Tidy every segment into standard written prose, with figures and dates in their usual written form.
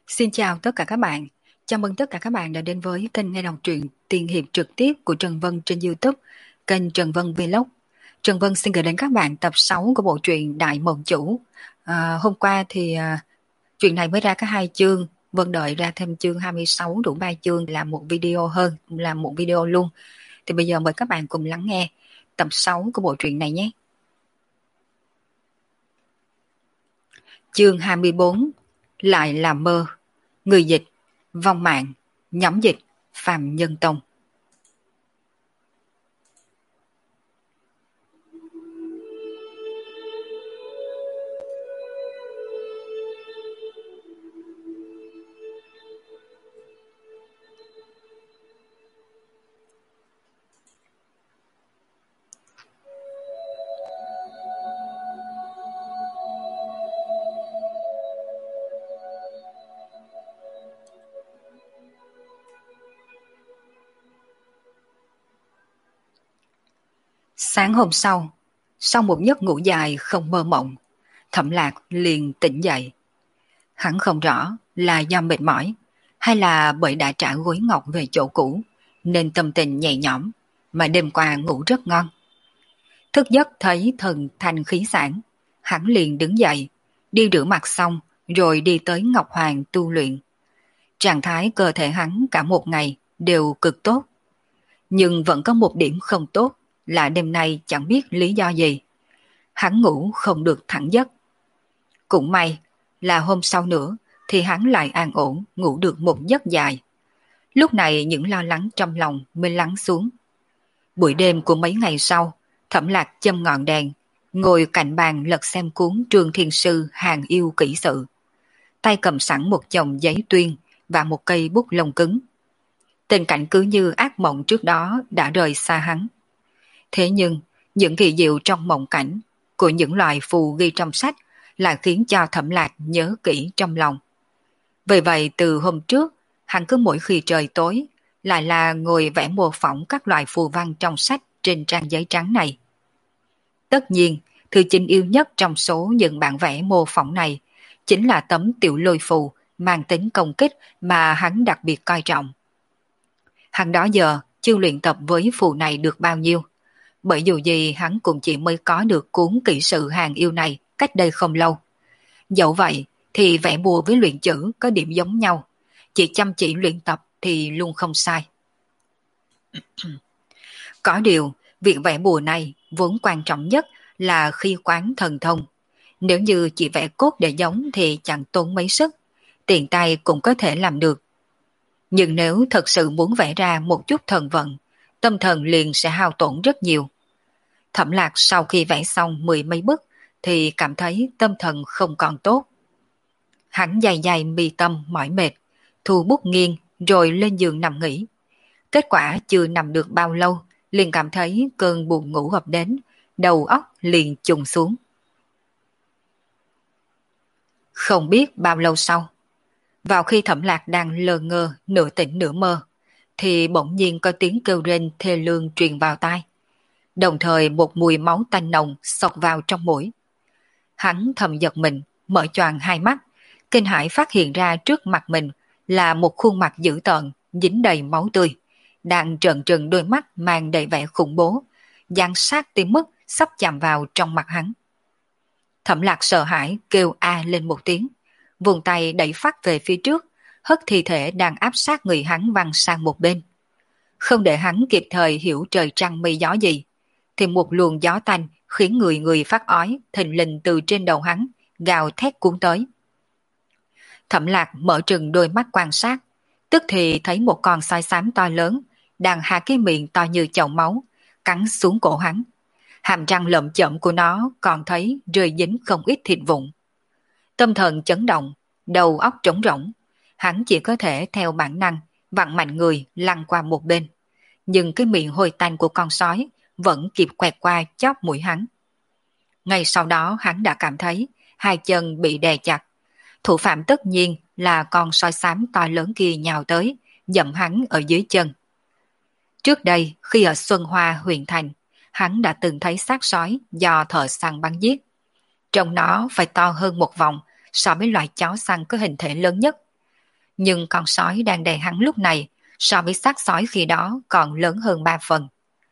Xin chào tất cả các bạn. Chào mừng tất cả các bạn đã đến với kênh nghe đọc truyện tiên hiệp trực tiếp của Trần Vân trên YouTube, kênh Trần Vân Vlog. Trần Vân xin gửi đến các bạn tập 6 của bộ truyện Đại Mộng Chủ. Hôm qua thì truyện này mới ra có 2 chương, Vân đợi ra thêm chương 26 đủ 3 chương làm một video hơn, làm một video luôn. Thì bây giờ mời các bạn cùng lắng nghe tập 6 của bộ truyện này nhé. Chương 24, lại là mơ. Người dịch Vong Mạng, nhóm dịch Phạm Nhân Tông. Sáng hôm sau một giấc ngủ dài không mơ mộng, Thẩm Lạc liền tỉnh dậy. Hắn không rõ là do mệt mỏi hay là bởi đã trả gối ngọc về chỗ cũ nên tâm tình nhẹ nhõm mà đêm qua ngủ rất ngon. Thức giấc thấy thần thanh khí sản, hắn liền đứng dậy, đi rửa mặt xong rồi đi tới Ngọc Hoàng tu luyện. Trạng thái cơ thể hắn cả một ngày đều cực tốt. Nhưng vẫn có một điểm không tốt là đêm nay chẳng biết lý do gì. Hắn ngủ không được thẳng giấc. Cũng may là hôm sau nữa thì hắn lại an ổn ngủ được một giấc dài. Lúc này những lo lắng trong lòng mới lắng xuống. Buổi đêm của mấy ngày sau, Thẩm Lạc châm ngọn đèn, ngồi cạnh bàn lật xem cuốn Trương Thiên Sư Hàng Yêu Kỹ Sự. Tay cầm sẵn một chồng giấy tuyên và một cây bút lông cứng. Tình cảnh cứ như ác mộng trước đó đã rời xa hắn. Thế nhưng, những kỳ diệu trong mộng cảnh của những loài phù ghi trong sách lại khiến cho Thẩm Lạc nhớ kỹ trong lòng. Vì vậy từ hôm trước, hắn cứ mỗi khi trời tối lại là ngồi vẽ mô phỏng các loại phù văn trong sách trên trang giấy trắng này. Tất nhiên, thứ chính yêu nhất trong số những bản vẽ mô phỏng này chính là tấm tiểu lôi phù mang tính công kích mà hắn đặc biệt coi trọng. Hắn đó giờ chưa luyện tập với phù này được bao nhiêu, bởi dù gì hắn cũng chỉ mới có được cuốn kỹ sự hàng yêu này cách đây không lâu. Dẫu vậy thì vẽ bùa với luyện chữ có điểm giống nhau, chỉ chăm chỉ luyện tập thì luôn không sai. Có điều, việc vẽ bùa này vốn quan trọng nhất là khi quán thần thông. Nếu như chỉ vẽ cốt để giống thì chẳng tốn mấy sức, tiện tay cũng có thể làm được. Nhưng nếu thật sự muốn vẽ ra một chút thần vận, tâm thần liền sẽ hao tổn rất nhiều. Thẩm Lạc sau khi vẽ xong 10 mấy bức thì cảm thấy tâm thần không còn tốt. Hắn dày dày mi tâm mỏi mệt, thu bút nghiêng rồi lên giường nằm nghỉ. Kết quả chưa nằm được bao lâu, liền cảm thấy cơn buồn ngủ ập đến, đầu óc liền trùng xuống. Không biết bao lâu sau, vào khi Thẩm Lạc đang lơ ngơ, nửa tỉnh nửa mơ, thì bỗng nhiên có tiếng kêu rên thê lương truyền vào tai. Đồng thời một mùi máu tanh nồng xộc vào trong mũi. Hắn thầm giật mình, mở choàng hai mắt, kinh hãi phát hiện ra trước mặt mình là một khuôn mặt dữ tợn, dính đầy máu tươi, đang trợn trừng đôi mắt mang đầy vẻ khủng bố, dán sát tới mức sắp chạm vào trong mặt hắn. Thẩm Lạc sợ hãi kêu a lên một tiếng, vùng tay đẩy phát về phía trước, hất thi thể đang áp sát người hắn văng sang một bên. Không để hắn kịp thời hiểu trời trăng mây gió gì, thì một luồng gió tanh khiến người người phát ói thình lình từ trên đầu hắn gào thét cuốn tới. Thẩm Lạc mở trừng đôi mắt quan sát, tức thì thấy một con sói xám to lớn đang hạ cái miệng to như chậu máu cắn xuống cổ hắn. Hàm răng lởm chởm của nó còn thấy rơi dính không ít thịt vụn. Tâm thần chấn động, đầu óc trống rỗng, hắn chỉ có thể theo bản năng vặn mạnh người lăn qua một bên. Nhưng cái miệng hôi tanh của con sói vẫn kịp quẹt qua chóp mũi hắn. Ngay sau đó hắn đã cảm thấy hai chân bị đè chặt. Thủ phạm tất nhiên là con sói xám to lớn kia nhào tới, dậm hắn ở dưới chân. Trước đây, khi ở Xuân Hoa huyện thành, hắn đã từng thấy xác sói do thợ săn bắn giết. Trông nó phải to hơn một vòng so với loại chó săn có hình thể lớn nhất. Nhưng con sói đang đè hắn lúc này so với xác sói khi đó còn lớn hơn 3 phần.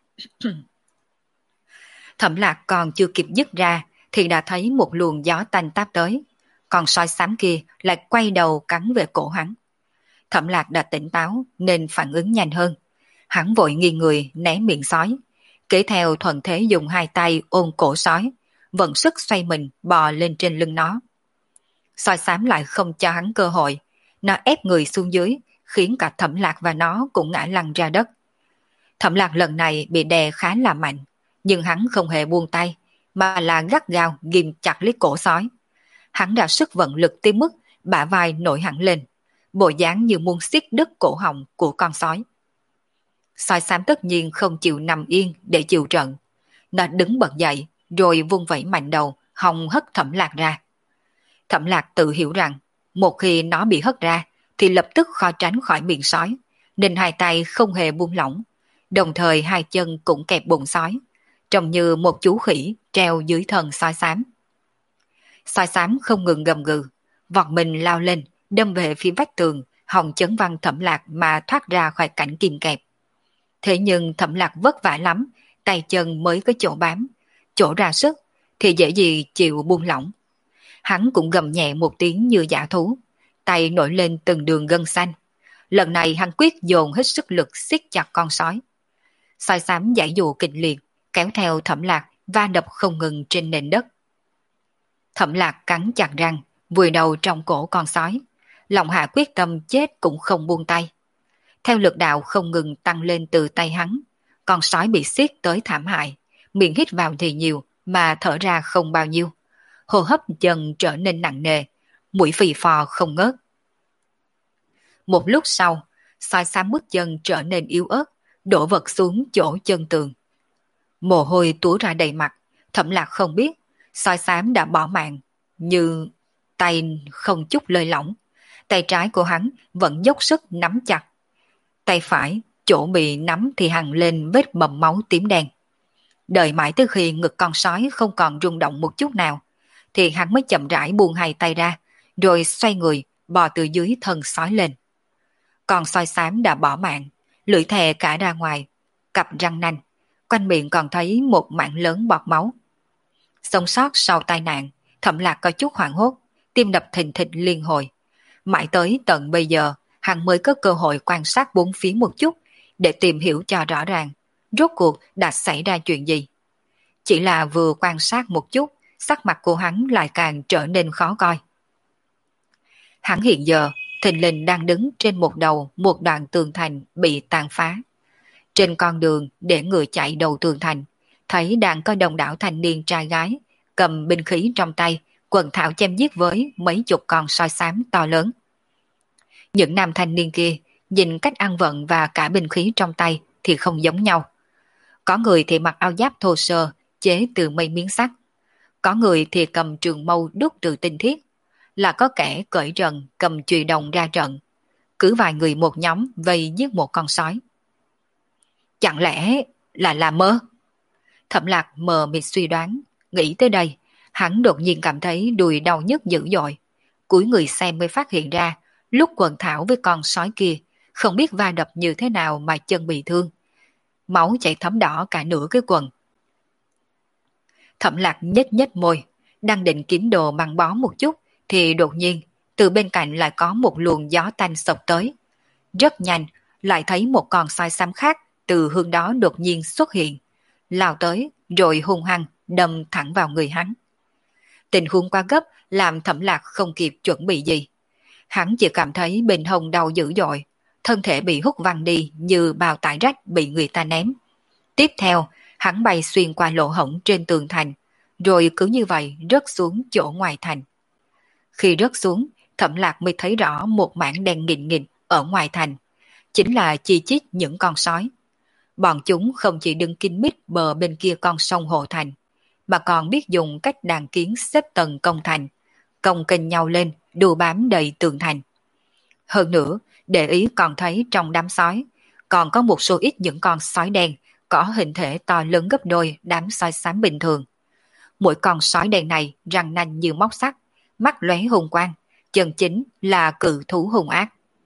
Thẩm Lạc còn chưa kịp dứt ra thì đã thấy một luồng gió tanh táp tới. Còn sói xám kia lại quay đầu cắn về cổ hắn. Thẩm Lạc đã tỉnh táo nên phản ứng nhanh hơn. Hắn vội nghiêng người né miệng sói. Kế theo thuận thế dùng hai tay ôm cổ sói, vận sức xoay mình bò lên trên lưng nó. Sói xám lại không cho hắn cơ hội. Nó ép người xuống dưới, khiến cả Thẩm Lạc và nó cũng ngã lăn ra đất. Thẩm Lạc lần này bị đè khá là mạnh, nhưng hắn không hề buông tay, mà là gắt gao ghim chặt lấy cổ sói. Hắn đã sức vận lực tới mức bả vai nổi hẳn lên, bộ dáng như muốn xiết đứt cổ họng của con sói. Sói xám tất nhiên không chịu nằm yên để chịu trận. Nó đứng bật dậy, rồi vung vẩy mạnh đầu, hòng hất Thẩm Lạc ra. Thẩm Lạc tự hiểu rằng, một khi nó bị hất ra, thì lập tức khó tránh khỏi miệng sói, nên hai tay không hề buông lỏng, đồng thời hai chân cũng kẹp bụng sói, trông như một chú khỉ treo dưới thân sói xám. Sói xám không ngừng gầm gừ, vọt mình lao lên, đâm về phía vách tường, hòng chấn văng Thẩm Lạc mà thoát ra khỏi cảnh kìm kẹp. Thế nhưng Thẩm Lạc vất vả lắm, tay chân mới có chỗ bám, chỗ ra sức, thì dễ gì chịu buông lỏng. Hắn cũng gầm nhẹ một tiếng như dã thú, tay nổi lên từng đường gân xanh. Lần này hắn quyết dồn hết sức lực siết chặt con sói. Sói xám giãy dụ kịch liệt, kéo theo Thẩm Lạc va đập không ngừng trên nền đất. Thẩm Lạc cắn chặt răng, vùi đầu trong cổ con sói, lòng hạ quyết tâm chết cũng không buông tay. Theo lực đạo không ngừng tăng lên từ tay hắn, con sói bị siết tới thảm hại, miệng hít vào thì nhiều mà thở ra không bao nhiêu. Hô hấp dần trở nên nặng nề, mũi phì phò không ngớt. Một lúc sau, sói xám bước chân trở nên yếu ớt, đổ vật xuống chỗ chân tường. Mồ hôi túa ra đầy mặt, Thẩm Lạc không biết sói xám đã bỏ mạng, như tay không chút lơi lỏng. Tay trái của hắn vẫn dốc sức nắm chặt. Tay phải, chỗ bị nắm thì hằn lên vết bầm máu tím đen. Đợi mãi tới khi ngực con sói không còn rung động một chút nào, thì hắn mới chậm rãi buông hai tay ra, rồi xoay người, bò từ dưới thân sói lên. Con sói xám đã bỏ mạng, lưỡi thè cả ra ngoài, cặp răng nanh, quanh miệng còn thấy một mảng lớn bọt máu. Sống sót sau tai nạn, Thẩm Lạc có chút hoảng hốt, tim đập thình thịch liên hồi. Mãi tới tận bây giờ, hắn mới có cơ hội quan sát bốn phía một chút để tìm hiểu cho rõ ràng rốt cuộc đã xảy ra chuyện gì. Chỉ là vừa quan sát một chút, sắc mặt của hắn lại càng trở nên khó coi. Hắn hiện giờ thình lình đang đứng trên một đầu một đoạn tường thành bị tàn phá. Trên con đường để người chạy đầu tường thành, thấy đang có đông đảo thanh niên trai gái cầm binh khí trong tay, quần thảo chém giết với mấy chục con sói xám to lớn. Những nam thanh niên kia nhìn cách ăn vận và cả binh khí trong tay thì không giống nhau. Có người thì mặc áo giáp thô sơ chế từ mấy miếng sắt, có người thì cầm trường mâu đúc từ tinh thiết, là có kẻ cởi rần cầm chùy đồng ra trận, cứ vài người một nhóm vây giết một con sói. Chẳng lẽ là mơ? Thẩm Lạc mờ mịt suy đoán, nghĩ tới đây, hắn đột nhiên cảm thấy đùi đau nhức dữ dội. Cúi người xem mới phát hiện ra, lúc quần thảo với con sói kia, không biết va đập như thế nào mà chân bị thương. Máu chảy thấm đỏ cả nửa cái quần. Thẩm Lạc nhếch nhếch môi, đang định kiếm đồ băng bó một chút, thì đột nhiên, từ bên cạnh lại có một luồng gió tanh xộc tới. Rất nhanh, lại thấy một con sói xám khác từ hướng đó đột nhiên xuất hiện, lao tới rồi hung hăng đâm thẳng vào người hắn. Tình huống quá gấp làm Thẩm Lạc không kịp chuẩn bị gì. Hắn chỉ cảm thấy bên hông đau dữ dội, thân thể bị hút văng đi như bao tải rách bị người ta ném. Tiếp theo, hắn bay xuyên qua lỗ hổng trên tường thành, rồi cứ như vậy rớt xuống chỗ ngoài thành. Khi rớt xuống, Thẩm Lạc mới thấy rõ một mảng đen nghịt nghịt ở ngoài thành, chính là chi chít những con sói. Bọn chúng không chỉ đứng kín mít bờ bên kia con sông Hồ Thành, mà còn biết dùng cách đàn kiến xếp tầng công thành, cong kênh nhau lên, đùa bám đầy tường thành. Hơn nữa, để ý còn thấy trong đám sói, còn có một số ít những con sói đen có hình thể to lớn gấp đôi đám sói xám bình thường. Mỗi con sói đen này răng nanh như móc sắt, mắt lóe hung quang, chân chính là cự thú hung ác.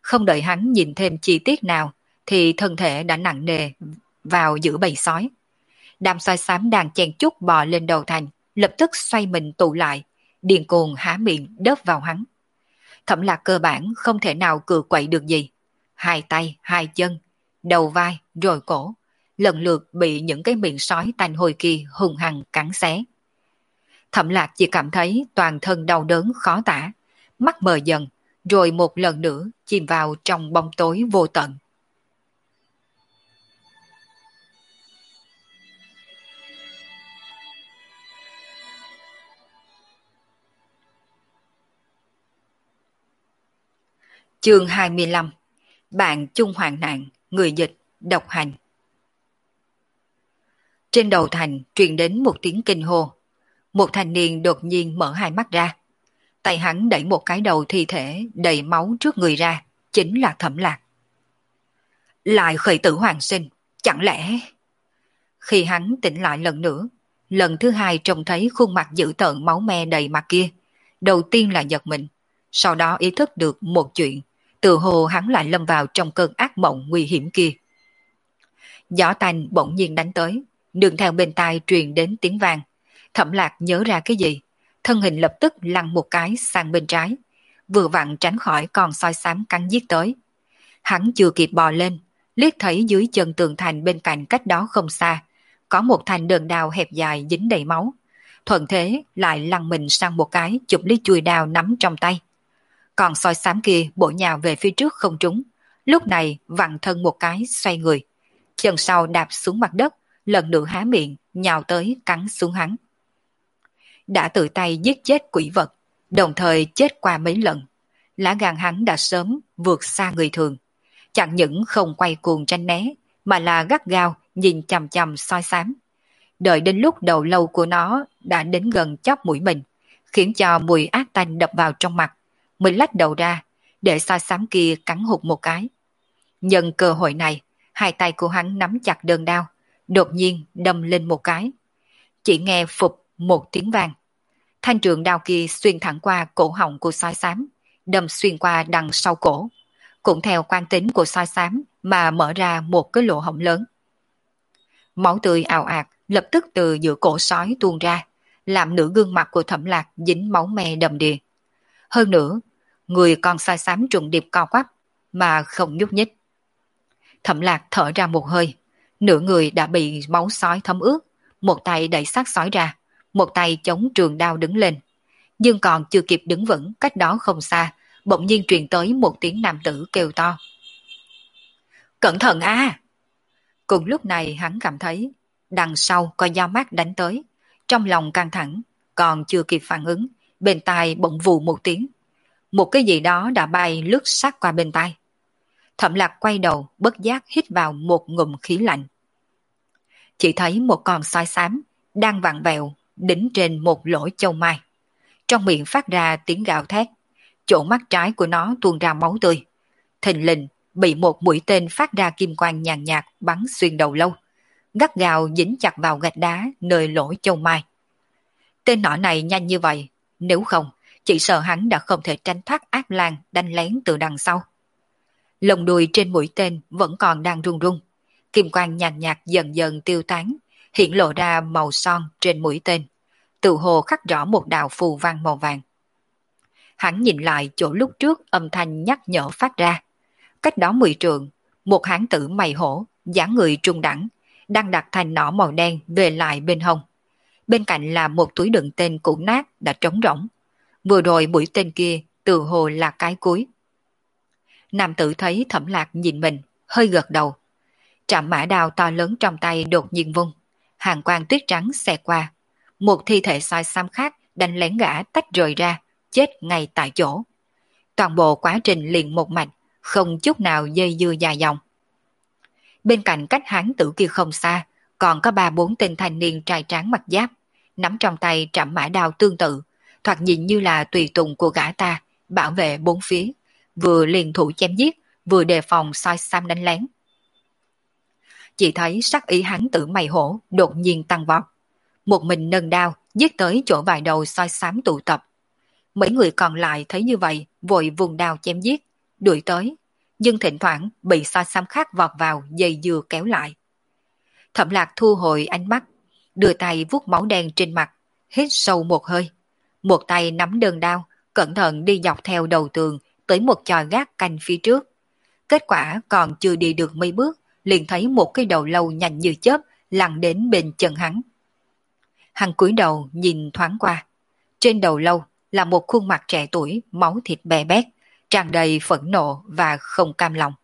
Không đợi hắn nhìn thêm chi tiết nào, thì thân thể đã nặng nề vào giữa bầy sói. Đám sói xám đang chen chúc bò lên đầu thành, lập tức xoay mình tụ lại, điên cuồng há miệng đớp vào hắn. Thẩm Lạc cơ bản không thể nào cự quậy được gì. Hai tay, hai chân, đầu vai, rồi cổ, lần lượt bị những cái miệng sói tanh hôi kia hung hăng cắn xé. Thẩm Lạc chỉ cảm thấy toàn thân đau đớn khó tả, mắt mờ dần, rồi một lần nữa chìm vào trong bóng tối vô tận. Chương 25. Bạn chung hoạn nạn, người dịch, độc hành. Trên đầu thành truyền đến một tiếng kinh hô. Một thanh niên đột nhiên mở hai mắt ra. Tay hắn đẩy một cái đầu thi thể đầy máu trước người ra, chính là Thẩm Lạc. Lại khởi tử hoàn sinh, chẳng lẽ... Khi hắn tỉnh lại lần nữa, lần thứ hai trông thấy khuôn mặt dữ tợn máu me đầy mặt kia, đầu tiên là giật mình, sau đó ý thức được một chuyện, từ hồ hắn lại lâm vào trong cơn ác mộng nguy hiểm kia. Gió tanh bỗng nhiên đánh tới, đường theo bên tai truyền đến tiếng vang. Thẩm Lạc nhớ ra cái gì, thân hình lập tức lăn một cái sang bên trái, vừa vặn tránh khỏi con sói xám cắn giết tới. Hắn chưa kịp bò lên, liếc thấy dưới chân tường thành bên cạnh cách đó không xa, có một thanh đơn đao hẹp dài dính đầy máu. Thuận thế lại lăn mình sang một cái chụp lấy chuôi đao nắm trong tay. Còn sói xám kia bổ nhào về phía trước không trúng, lúc này vặn thân một cái xoay người, chân sau đạp xuống mặt đất, lần nữa há miệng nhào tới cắn xuống hắn. Đã tự tay giết chết quỷ vật, đồng thời chết qua mấy lần, lá gan hắn đã sớm vượt xa người thường. Chẳng những không quay cuồng tranh né, mà là gắt gao nhìn chằm chằm soi xám. Đợi đến lúc đầu lâu của nó đã đến gần chóp mũi mình, khiến cho mùi ác tanh đập vào trong mặt, mình lách đầu ra, để soi xám kia cắn hụt một cái. Nhân cơ hội này, hai tay của hắn nắm chặt đơn đao, đột nhiên đâm lên một cái. Chỉ nghe phụp một tiếng vang. Thanh trường đao kia xuyên thẳng qua cổ họng của sói xám, đâm xuyên qua đằng sau cổ. Cũng theo quan tính của sói xám mà mở ra một cái lỗ hổng lớn. Máu tươi ào ạt lập tức từ giữa cổ sói tuôn ra, làm nửa gương mặt của Thẩm Lạc dính máu me đầm đìa. Hơn nữa, người con sói xám trùng điệp co quắp mà không nhúc nhích. Thẩm Lạc thở ra một hơi, nửa người đã bị máu sói thấm ướt, một tay đẩy xác sói ra, một tay chống trường đao đứng lên. Nhưng còn chưa kịp đứng vững cách đó không xa, bỗng nhiên truyền tới một tiếng nam tử kêu to. Cẩn thận a! Cùng lúc này hắn cảm thấy đằng sau có dao mát đánh tới, trong lòng căng thẳng, còn chưa kịp phản ứng, bên tai bỗng vù một tiếng. Một cái gì đó đã bay lướt sát qua bên tai. Thẩm Lạc quay đầu bất giác hít vào một ngụm khí lạnh. Chỉ thấy một con sói xám đang vặn vẹo đính trên một lỗ châu mai. Trong miệng phát ra tiếng gào thét, chỗ mắt trái của nó tuôn ra máu tươi. Thình lình bị một mũi tên phát ra kim quang nhàn nhạt bắn xuyên đầu lâu, gắt gao dính chặt vào gạch đá nơi lỗ châu mai. Tên nỏ này nhanh như vậy, nếu không, chỉ sợ hắn đã không thể tránh thoát ác lang đánh lén từ đằng sau. Lồng đùi trên mũi tên vẫn còn đang run run, kim quang nhàn nhạt dần dần tiêu tán, hiện lộ ra màu son trên mũi tên, tự hồ khắc rõ một đạo phù văn màu vàng. Hắn nhìn lại chỗ lúc trước âm thanh nhắc nhở phát ra. Cách đó 10 trượng, một hán tử mày hổ, dáng người trung đẳng, đang đặt thanh nỏ màu đen về lại bên hông. Bên cạnh là một túi đựng tên cũ nát đã trống rỗng. Vừa rồi mũi tên kia tự hồ là cái cuối. Nam tử thấy Thẩm Lạc nhìn mình, hơi gật đầu. Trạm mã đao to lớn trong tay đột nhiên vung, hàng quang tuyết trắng xẹt qua. Một thi thể sói xám khác đánh lén gã tách rời ra, chết ngay tại chỗ. Toàn bộ quá trình liền một mạch, không chút nào dây dưa dài dòng. Bên cạnh cách hán tử kia không xa, còn có 3-4 tên thanh niên trai tráng mặc giáp, nắm trong tay trạm mã đao tương tự, thoạt nhìn như là tùy tùng của gã ta, bảo vệ bốn phía, vừa liền thủ chém giết, vừa đề phòng sói xám đánh lén. Chỉ thấy sắc ý hán tử mày hổ đột nhiên tăng vọt, một mình nâng đao giết tới chỗ vài đầu sói xám tụ tập. Mấy người còn lại thấy như vậy, vội vùng đao chém giết, đuổi tới, nhưng thỉnh thoảng bị soi xám khác vọt vào dây dưa kéo lại. Thẩm Lạc thu hồi ánh mắt, đưa tay vuốt máu đen trên mặt, hít sâu một hơi. Một tay nắm đơn đao, cẩn thận đi dọc theo đầu tường tới một chòi gác canh phía trước. Kết quả còn chưa đi được mấy bước, liền thấy một cái đầu lâu nhanh như chớp lăn đến bên chân hắn. Hắn cúi đầu nhìn thoáng qua. Trên đầu lâu là một khuôn mặt trẻ tuổi, máu thịt bè bét, tràn đầy phẫn nộ và không cam lòng.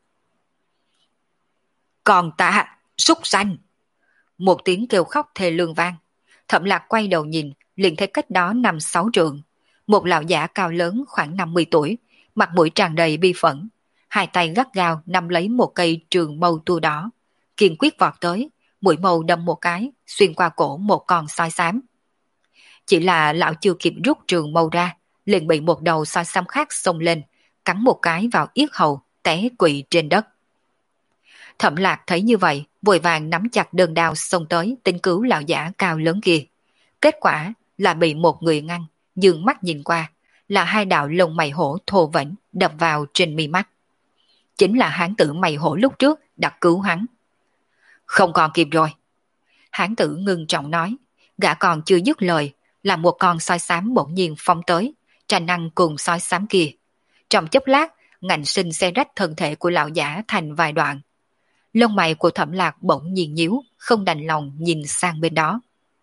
Còn ta, súc sanh! Một tiếng kêu khóc thê lương vang. Thẩm Lạc quay đầu nhìn, liền thấy cách đó 5-6 trượng. Một lão giả cao lớn khoảng 50 tuổi, mặt mũi tràn đầy bi phẫn. Hai tay gắt gao nắm lấy một cây trường mâu tua đỏ. Kiên quyết vọt tới, mũi mâu đâm một cái, xuyên qua cổ một con sói xám. Chỉ là lão chưa kịp rút trường mâu ra, liền bị một đầu sói xám khác xông lên, cắn một cái vào yết hầu, té quỵ trên đất. Thẩm Lạc thấy như vậy, vội vàng nắm chặt đơn đao xông tới tính cứu lão giả cao lớn kia. Kết quả là bị một người ngăn, dường mắt nhìn qua, là hai đạo lông mày hổ thô vĩnh đập vào trên mi mắt. Chính là hán tử mày hổ lúc trước đã cứu hắn. Không còn kịp rồi. Hán tử ngưng trọng nói, gã còn chưa dứt lời, là một con sói xám bỗng nhiên phóng tới, tranh ăn cùng sói xám kia. Trong chốc lát, ngạnh sinh xé rách thân thể của lão giả thành vài đoạn. Lông mày của Thẩm Lạc bỗng nhiên nhíu, không đành lòng nhìn sang bên đó.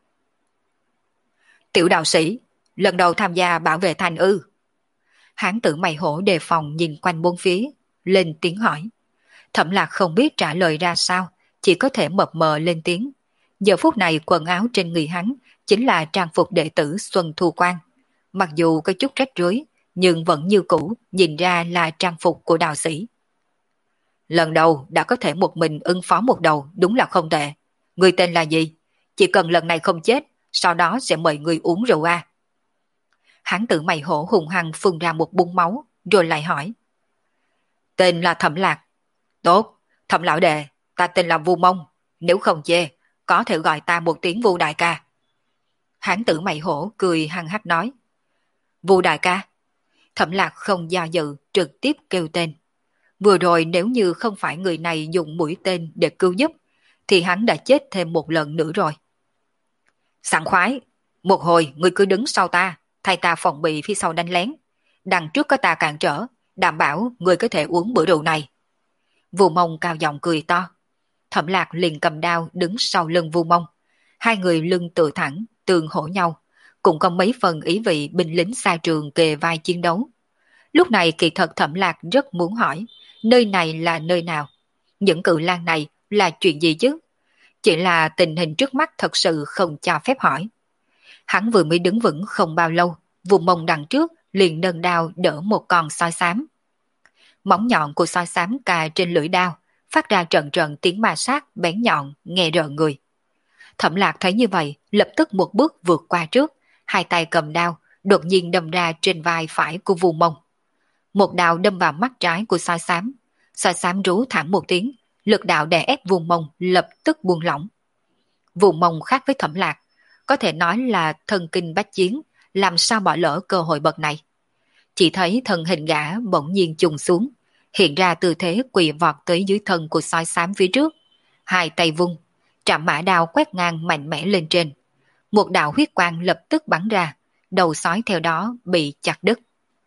Tiểu đạo sĩ, lần đầu tham gia bảo vệ thành ư? Hán tử mày hổ đề phòng nhìn quanh bốn phía, lên tiếng hỏi. Thẩm Lạc không biết trả lời ra sao, chỉ có thể mập mờ lên tiếng. Giờ phút này quần áo trên người hắn chính là trang phục đệ tử Xuân Thu Quan. Mặc dù có chút rách rưới, nhưng vẫn như cũ, nhìn ra là trang phục của đạo sĩ. Lần đầu đã có thể một mình ứng phó một đầu, đúng là không tệ. Người tên là gì? Chỉ cần lần này không chết, sau đó sẽ mời người uống rượu a. Hán tử mày hổ hùng hăng phun ra một búng máu, rồi lại hỏi. Tên là Thẩm Lạc. Tốt, Thẩm lão đệ, ta tên là Vu Mông. Nếu không chê, có thể gọi ta một tiếng Vu đại ca. Hán tử mày hổ cười hăng hắc nói. Vu đại ca. Thẩm Lạc không do dự, trực tiếp kêu tên. Vừa rồi nếu như không phải người này dùng mũi tên để cứu giúp, thì hắn đã chết thêm một lần nữa rồi. Sảng khoái, một hồi người cứ đứng sau ta, thay ta phòng bị phía sau đánh lén. Đằng trước có ta cản trở, đảm bảo người có thể uống bữa rượu này. Vu Mông cao giọng cười to. Thẩm Lạc liền cầm đao đứng sau lưng Vu Mông. Hai người lưng tựa thẳng, tường hổ nhau, cũng có mấy phần ý vị binh lính xa trường kề vai chiến đấu. Lúc này kỳ thật Thẩm Lạc rất muốn hỏi, nơi này là nơi nào? Những cự lang này là chuyện gì chứ? Chỉ là tình hình trước mắt thật sự không cho phép hỏi. Hắn vừa mới đứng vững không bao lâu, Vu Mông đằng trước liền nâng đao đỡ một con sói xám. Móng nhọn của sói xám cà trên lưỡi đao, phát ra trận trận tiếng ma sát bén nhọn, nghe rợn người. Thẩm Lạc thấy như vậy, lập tức một bước vượt qua trước, hai tay cầm đao, đột nhiên đâm ra trên vai phải của Vu Mông. Một đao đâm vào mắt trái của sói xám rú thảm một tiếng, lực đạo đè ép Vu Mông lập tức buông lỏng. Vu Mông khác với Thẩm Lạc, có thể nói là thần kinh bách chiến, làm sao bỏ lỡ cơ hội bậc này. Chỉ thấy thân hình gã bỗng nhiên chùng xuống, hiện ra tư thế quỳ vọt tới dưới thân của sói xám phía trước, hai tay vung, trảm mã đao quét ngang mạnh mẽ lên trên. Một đạo huyết quang lập tức bắn ra, đầu sói theo đó bị chặt đứt.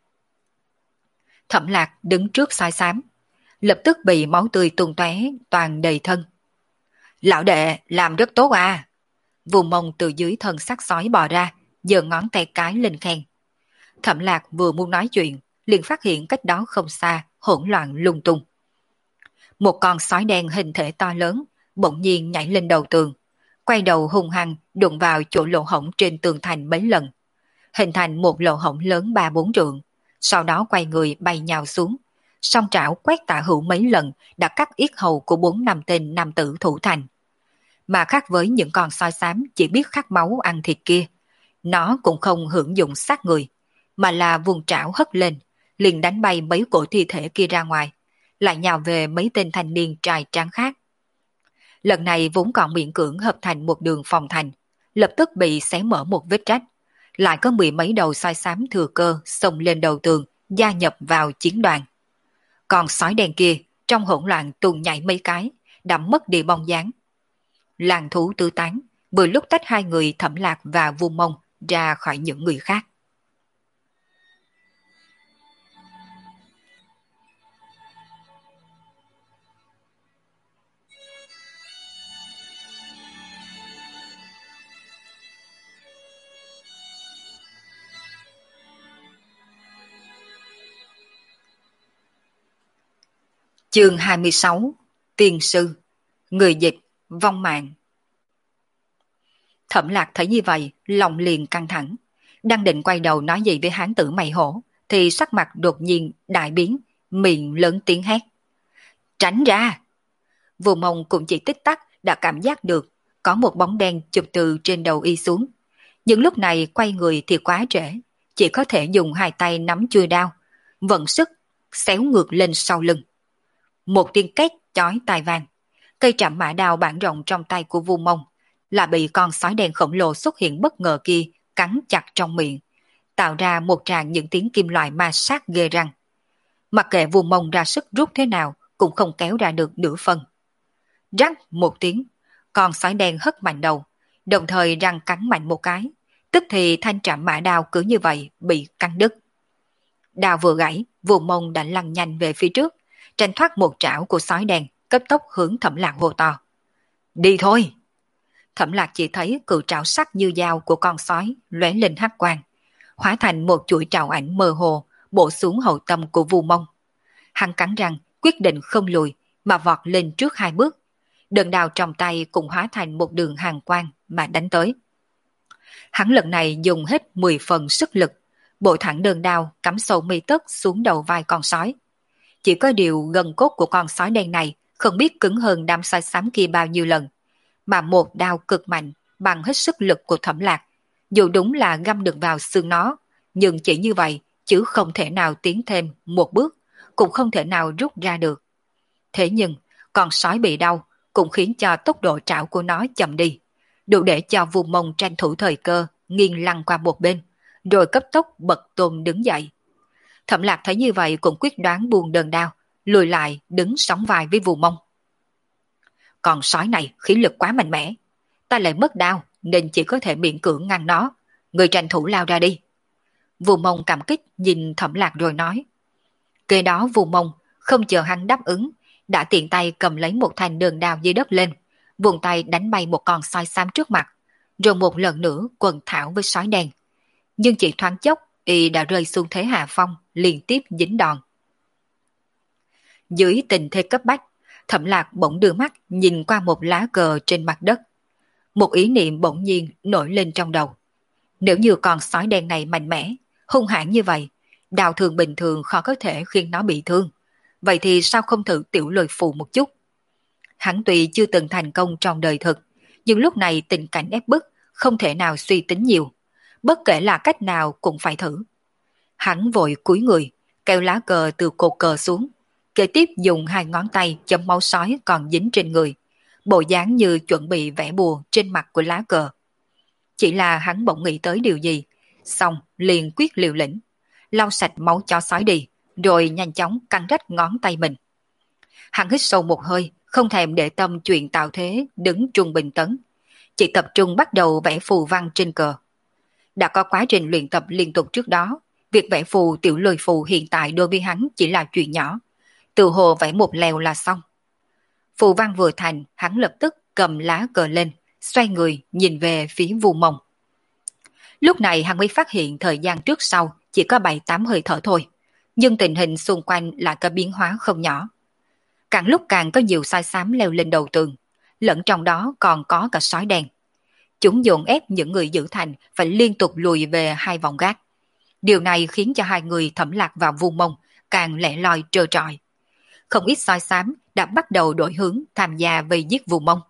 Thẩm Lạc đứng trước sói xám, lập tức bị máu tươi tuôn tóe toàn đầy thân. Lão đệ làm rất tốt à. Vu Mông từ dưới thân xác sói bò ra, giơ ngón tay cái lên khen. Thẩm Lạc vừa muốn nói chuyện, liền phát hiện cách đó không xa, hỗn loạn lung tung. Một con sói đen hình thể to lớn, bỗng nhiên nhảy lên đầu tường, quay đầu hung hăng đụng vào chỗ lỗ hổng trên tường thành mấy lần, hình thành một lỗ hổng lớn 3-4 trượng, sau đó quay người bay nhào xuống, song trảo quét tả hữu mấy lần đã cắt yết hầu của 4-5 tên nam tử thủ thành. Mà khác với những con sói xám chỉ biết khát máu ăn thịt kia, nó cũng không hưởng dụng sát người, mà là vùng trảo hất lên, liền đánh bay mấy cổ thi thể kia ra ngoài, lại nhào về mấy tên thanh niên trai tráng khác. Lần này vốn còn miễn cưỡng hợp thành một đường phòng thành, lập tức bị xé mở một vết rách, lại có 10 mấy đầu sói xám thừa cơ xông lên đầu tường, gia nhập vào chiến đoàn. Còn sói đen kia trong hỗn loạn tuôn nhảy mấy cái, đã mất đi bóng dáng. Làng thú tứ tán, vừa lúc tách hai người Thẩm Lạc và Vu Mông ra khỏi những người khác. Chương 26: Tiên sư, người dịch, vong mạng. Thẩm Lạc thấy như vậy, lòng liền căng thẳng. Đang định quay đầu nói gì với hán tử mày hổ, thì sắc mặt đột nhiên đại biến, miệng lớn tiếng hét. Tránh ra! Vô Mông cũng chỉ tích tắc đã cảm giác được có một bóng đen chụp từ trên đầu y xuống. Nhưng lúc này quay người thì quá trễ, chỉ có thể dùng hai tay nắm chuôi đao, vận sức, xéo ngược lên sau lưng. Một tiếng két chói tai vang, cây trảm mã đao bản rộng trong tay của Vu Mông là bị con sói đen khổng lồ xuất hiện bất ngờ kia cắn chặt trong miệng, tạo ra một tràng những tiếng kim loại ma sát ghê răng. Mặc kệ Vu Mông ra sức rút thế nào cũng không kéo ra được nửa phân. Rắc một tiếng, con sói đen hất mạnh đầu, đồng thời răng cắn mạnh một cái, tức thì thanh trảm mã đao cứ như vậy bị cắn đứt. Đao vừa gãy, Vu Mông đã lăn nhanh về phía trước, tranh thoát một trảo của sói đen, cấp tốc hướng Thẩm Lạc hô to. Đi thôi! Thẩm Lạc chỉ thấy cự trảo sắc như dao của con sói lóe lên hắc quang, hóa thành một chuỗi trảo ảnh mơ hồ bổ xuống hậu tâm của Vu Mông. Hắn cắn răng, quyết định không lùi mà vọt lên trước hai bước. Đơn đao trong tay cũng hóa thành một đường hàn quang mà đánh tới. Hắn lần này dùng hết 10 phần sức lực, bổ thẳng đơn đao cắm sâu mi tất xuống đầu vai con sói. Chỉ có điều gân cốt của con sói đen này không biết cứng hơn đám sói xám kia bao nhiêu lần, mà một đao cực mạnh bằng hết sức lực của Thẩm Lạc, dù đúng là găm được vào xương nó, nhưng chỉ như vậy chứ không thể nào tiến thêm một bước, cũng không thể nào rút ra được. Thế nhưng con sói bị đau cũng khiến cho tốc độ trảo của nó chậm đi, đủ để cho Vu Mông tranh thủ thời cơ nghiêng lăn qua một bên, rồi cấp tốc bật tôm đứng dậy. Thẩm Lạc thấy như vậy cũng quyết đoán buông đơn đao, lùi lại đứng sóng vai với Vu Mông. Con sói này khí lực quá mạnh mẽ, ta lại mất đao nên chỉ có thể miễn cưỡng ngăn nó, người tranh thủ lao ra đi. Vu Mông cảm kích nhìn Thẩm Lạc rồi nói. Kế đó Vu Mông không chờ hắn đáp ứng, đã tiện tay cầm lấy một thanh đơn đao dưới đất lên, vùng tay đánh bay một con sói xám trước mặt, rồi một lần nữa quần thảo với sói đen. Nhưng chỉ thoáng chốc y đã rơi xuống thế hạ phong, liên tiếp dính đòn. Dưới tình thế cấp bách, Thẩm Lạc bỗng đưa mắt nhìn qua một lá cờ trên mặt đất. Một ý niệm bỗng nhiên nổi lên trong đầu. Nếu như con sói đen này mạnh mẽ, hung hãn như vậy, đào thường bình thường khó có thể khiến nó bị thương. Vậy thì sao không thử tiểu lôi phù một chút? Hắn tuy chưa từng thành công trong đời thực, nhưng lúc này tình cảnh ép bức, không thể nào suy tính nhiều. Bất kể là cách nào cũng phải thử. Hắn vội cúi người, kéo lá cờ từ cột cờ xuống, kế tiếp dùng hai ngón tay chấm máu sói còn dính trên người, bộ dáng như chuẩn bị vẽ bùa trên mặt của lá cờ. Chỉ là hắn bỗng nghĩ tới điều gì, xong liền quyết liều lĩnh, lau sạch máu cho sói đi, rồi nhanh chóng cắn rách ngón tay mình. Hắn hít sâu một hơi, không thèm để tâm chuyện tạo thế đứng trung bình tấn, chỉ tập trung bắt đầu vẽ phù văn trên cờ. Đã có quá trình luyện tập liên tục trước đó, việc vẽ phù tiểu lôi phù hiện tại đối với hắn chỉ là chuyện nhỏ, từ hồ vẽ một lèo là xong. Phù văn vừa thành, hắn lập tức cầm lá cờ lên, xoay người nhìn về phía Vu Mông. Lúc này hắn mới phát hiện thời gian trước sau chỉ có 7-8 hơi thở thôi, nhưng tình hình xung quanh lại có biến hóa không nhỏ. Càng lúc càng có nhiều sói xám leo lên đầu tường, lẫn trong đó còn có cả sói đen. Chúng dồn ép những người giữ thành phải liên tục lùi về hai vòng gác. Điều này khiến cho hai người Thẩm Lạc và Vu Mông càng lẻ loi trơ trọi. Không ít sói xám đã bắt đầu đổi hướng tham gia vây giết Vu Mông.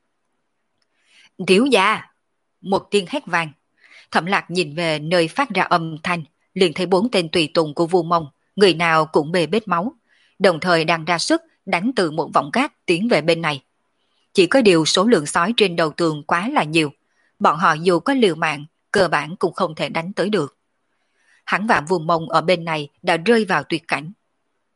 Thiếu gia! Một tiếng hét vang. Thẩm Lạc nhìn về nơi phát ra âm thanh, liền thấy 4 tên tùy tùng của Vu Mông, người nào cũng bê bết máu, đồng thời đang ra sức đánh từ một vọng gác tiến về bên này. Chỉ có điều số lượng sói trên đầu tường quá là nhiều, bọn họ dù có liều mạng, cơ bản cũng không thể đánh tới được. Hắn và Vu Mông ở bên này đã rơi vào tuyệt cảnh.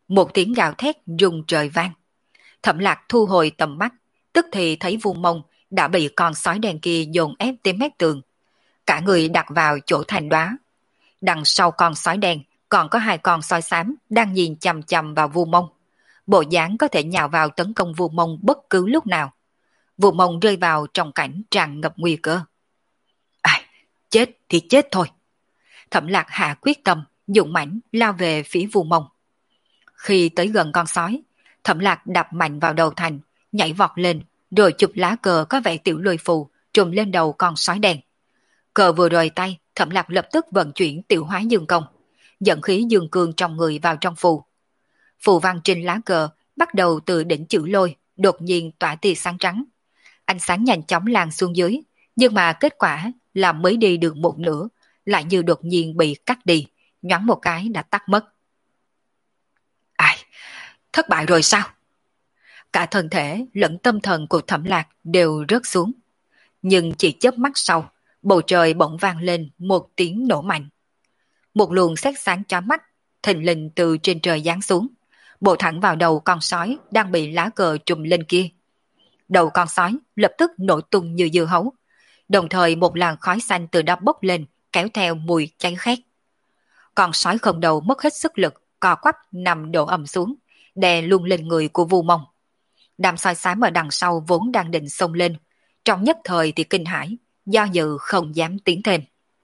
Một tiếng gào thét rung trời vang. Thẩm Lạc thu hồi tầm mắt, tức thì thấy Vu Mông đã bị con sói đen kia dồn ép tới mép tường. Cả người đặt vào chỗ thành đóa. Đằng sau con sói đen còn có hai con sói xám đang nhìn chằm chằm vào Vu Mông. Bộ dáng có thể nhào vào tấn công Vu Mông bất cứ lúc nào. Vu Mông rơi vào trong cảnh tràn ngập nguy cơ. À, chết thì chết thôi. Thẩm Lạc hạ quyết tâm, dũng mãnh lao về phía Vu Mông. Khi tới gần con sói, Thẩm Lạc đập mạnh vào đầu thành, nhảy vọt lên, rồi chụp lá cờ có vẻ tiểu lôi phù trùm lên đầu con sói đen. Cờ vừa rời tay, Thẩm Lạc lập tức vận chuyển tiểu hóa dương công, dẫn khí dương cương trong người vào trong phù. Phù văn trên lá cờ bắt đầu từ đỉnh chữ lôi, đột nhiên tỏa tia sáng trắng. Ánh sáng nhanh chóng lan xuống dưới, nhưng mà kết quả là mới đi được một nửa, lại như đột nhiên bị cắt đi, nhoáng một cái đã tắt mất. Ai, thất bại rồi sao? Cả thân thể lẫn tâm thần của Thẩm Lạc đều rớt xuống. Nhưng chỉ chớp mắt sau, bầu trời bỗng vang lên một tiếng nổ mạnh. Một luồng sét sáng chói mắt, thình lình từ trên trời giáng xuống, bổ thẳng vào đầu con sói đang bị lá cờ trùm lên kia. Đầu con sói lập tức nổ tung như dưa hấu, đồng thời một làn khói xanh từ đó bốc lên, kéo theo mùi cháy khét. Con sói không đầu mất hết sức lực, co quắp nằm đổ ầm xuống, đè luôn lên người của Vu Mông. Đám sói xám ở đằng sau vốn đang định xông lên, trong nhất thời thì kinh hãi, do dự không dám tiến thêm.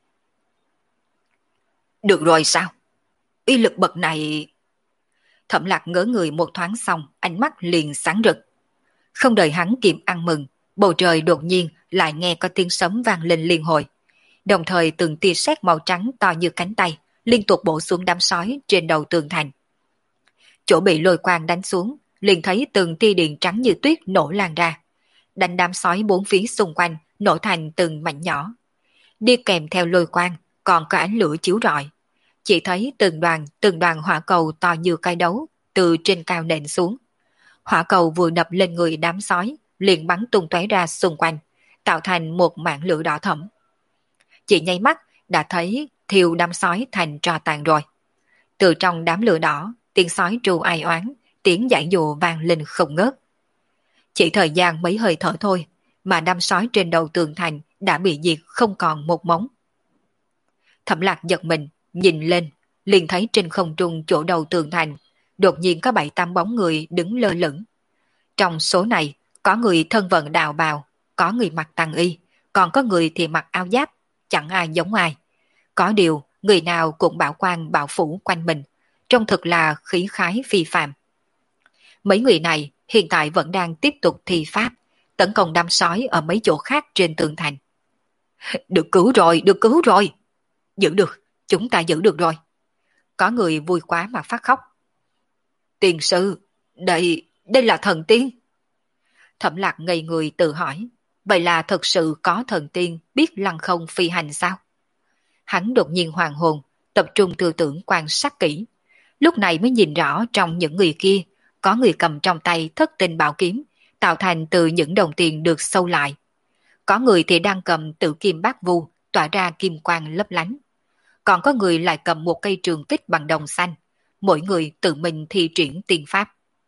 Được rồi sao? Uy lực bậc này... Thẩm Lạc ngỡ người một thoáng xong, ánh mắt liền sáng rực. Không đợi hắn kịp ăn mừng, bầu trời đột nhiên lại nghe có tiếng sấm vang lên liên hồi. Đồng thời từng tia sét màu trắng to như cánh tay liên tục bổ xuống đám sói trên đầu tường thành. Chỗ bị lôi quang đánh xuống, liền thấy từng tia điện trắng như tuyết nổ lan ra, đánh đám sói bốn phía xung quanh nổ thành từng mảnh nhỏ. Đi kèm theo lôi quang còn có ánh lửa chiếu rọi. Chỉ thấy từng đoàn hỏa cầu to như cây đấu từ trên cao nện xuống. Hỏa cầu vừa đập lên người đám sói, liền bắn tung tóe ra xung quanh, tạo thành một mảng lửa đỏ thẫm. Chỉ nháy mắt đã thấy thiêu đám sói thành tro tàn rồi. Từ trong đám lửa đỏ, tiếng sói tru ai oán, tiếng giãy dụa vang lên không ngớt. Chỉ thời gian mấy hơi thở thôi, mà đám sói trên đầu tường thành đã bị diệt không còn một móng. Thẩm Lạc giật mình, nhìn lên, liền thấy trên không trung chỗ đầu tường thành, đột nhiên có 7-8 bóng người đứng lơ lửng. Trong số này, có người thân vận đạo bào, có người mặc tăng y, còn có người thì mặc áo giáp, chẳng ai giống ai. Có điều, người nào cũng bảo quan bảo phủ quanh mình, trông thực là khí khái phi phàm. Mấy người này hiện tại vẫn đang tiếp tục thi pháp, tấn công đám sói ở mấy chỗ khác trên tường thành. Được cứu rồi, được cứu rồi. Giữ được, chúng ta giữ được rồi. Có người vui quá mà phát khóc. Tiền sư, đây là thần tiên. Thẩm Lạc ngây người tự hỏi, vậy là thật sự có thần tiên biết lăng không phi hành sao? Hắn đột nhiên hoàn hồn, tập trung tư tưởng quan sát kỹ. Lúc này mới nhìn rõ trong những người kia, có người cầm trong tay thất tinh bảo kiếm, tạo thành từ những đồng tiền được sâu lại. Có người thì đang cầm tự kim bát vu, tỏa ra kim quang lấp lánh. Còn có người lại cầm một cây trường kích bằng đồng xanh, mỗi người tự mình thi triển tiên pháp.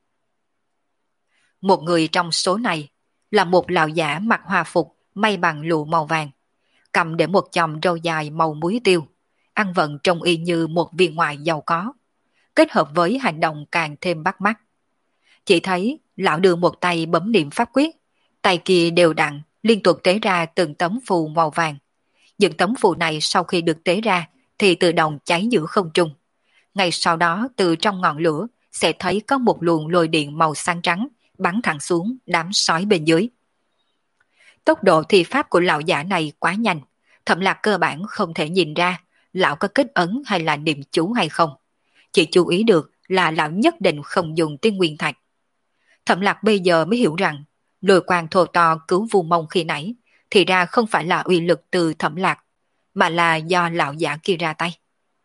Một người trong số này là một lão giả mặc hòa phục may bằng lụa màu vàng, cầm để một chòm râu dài màu muối tiêu, ăn vận trông y như một viên ngoại giàu có, kết hợp với hành động càng thêm bắt mắt. Chỉ thấy lão đưa một tay bấm niệm pháp quyết, tay kia đều đặn liên tục tế ra từng tấm phù màu vàng. Những tấm phù này sau khi được tế ra thì tự động cháy giữa không trung. Ngay sau đó từ trong ngọn lửa sẽ thấy có một luồng lôi điện màu xanh trắng bắn thẳng xuống đám sói bên dưới. Tốc độ thi pháp của lão giả này quá nhanh, Thẩm Lạc cơ bản không thể nhìn ra lão có kết ấn hay là niệm chú hay không. Chỉ chú ý được là lão nhất định không dùng tiên nguyên thạch. Thẩm Lạc bây giờ mới hiểu rằng lôi quang thô to cứu Vu Mông khi nãy thì ra không phải là uy lực từ Thẩm Lạc, mà là do lão giả kia ra tay.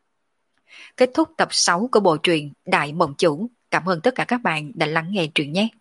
Kết thúc tập 6 của bộ truyện Đại Mộng Chủ. Cảm ơn tất cả các bạn đã lắng nghe truyện nhé.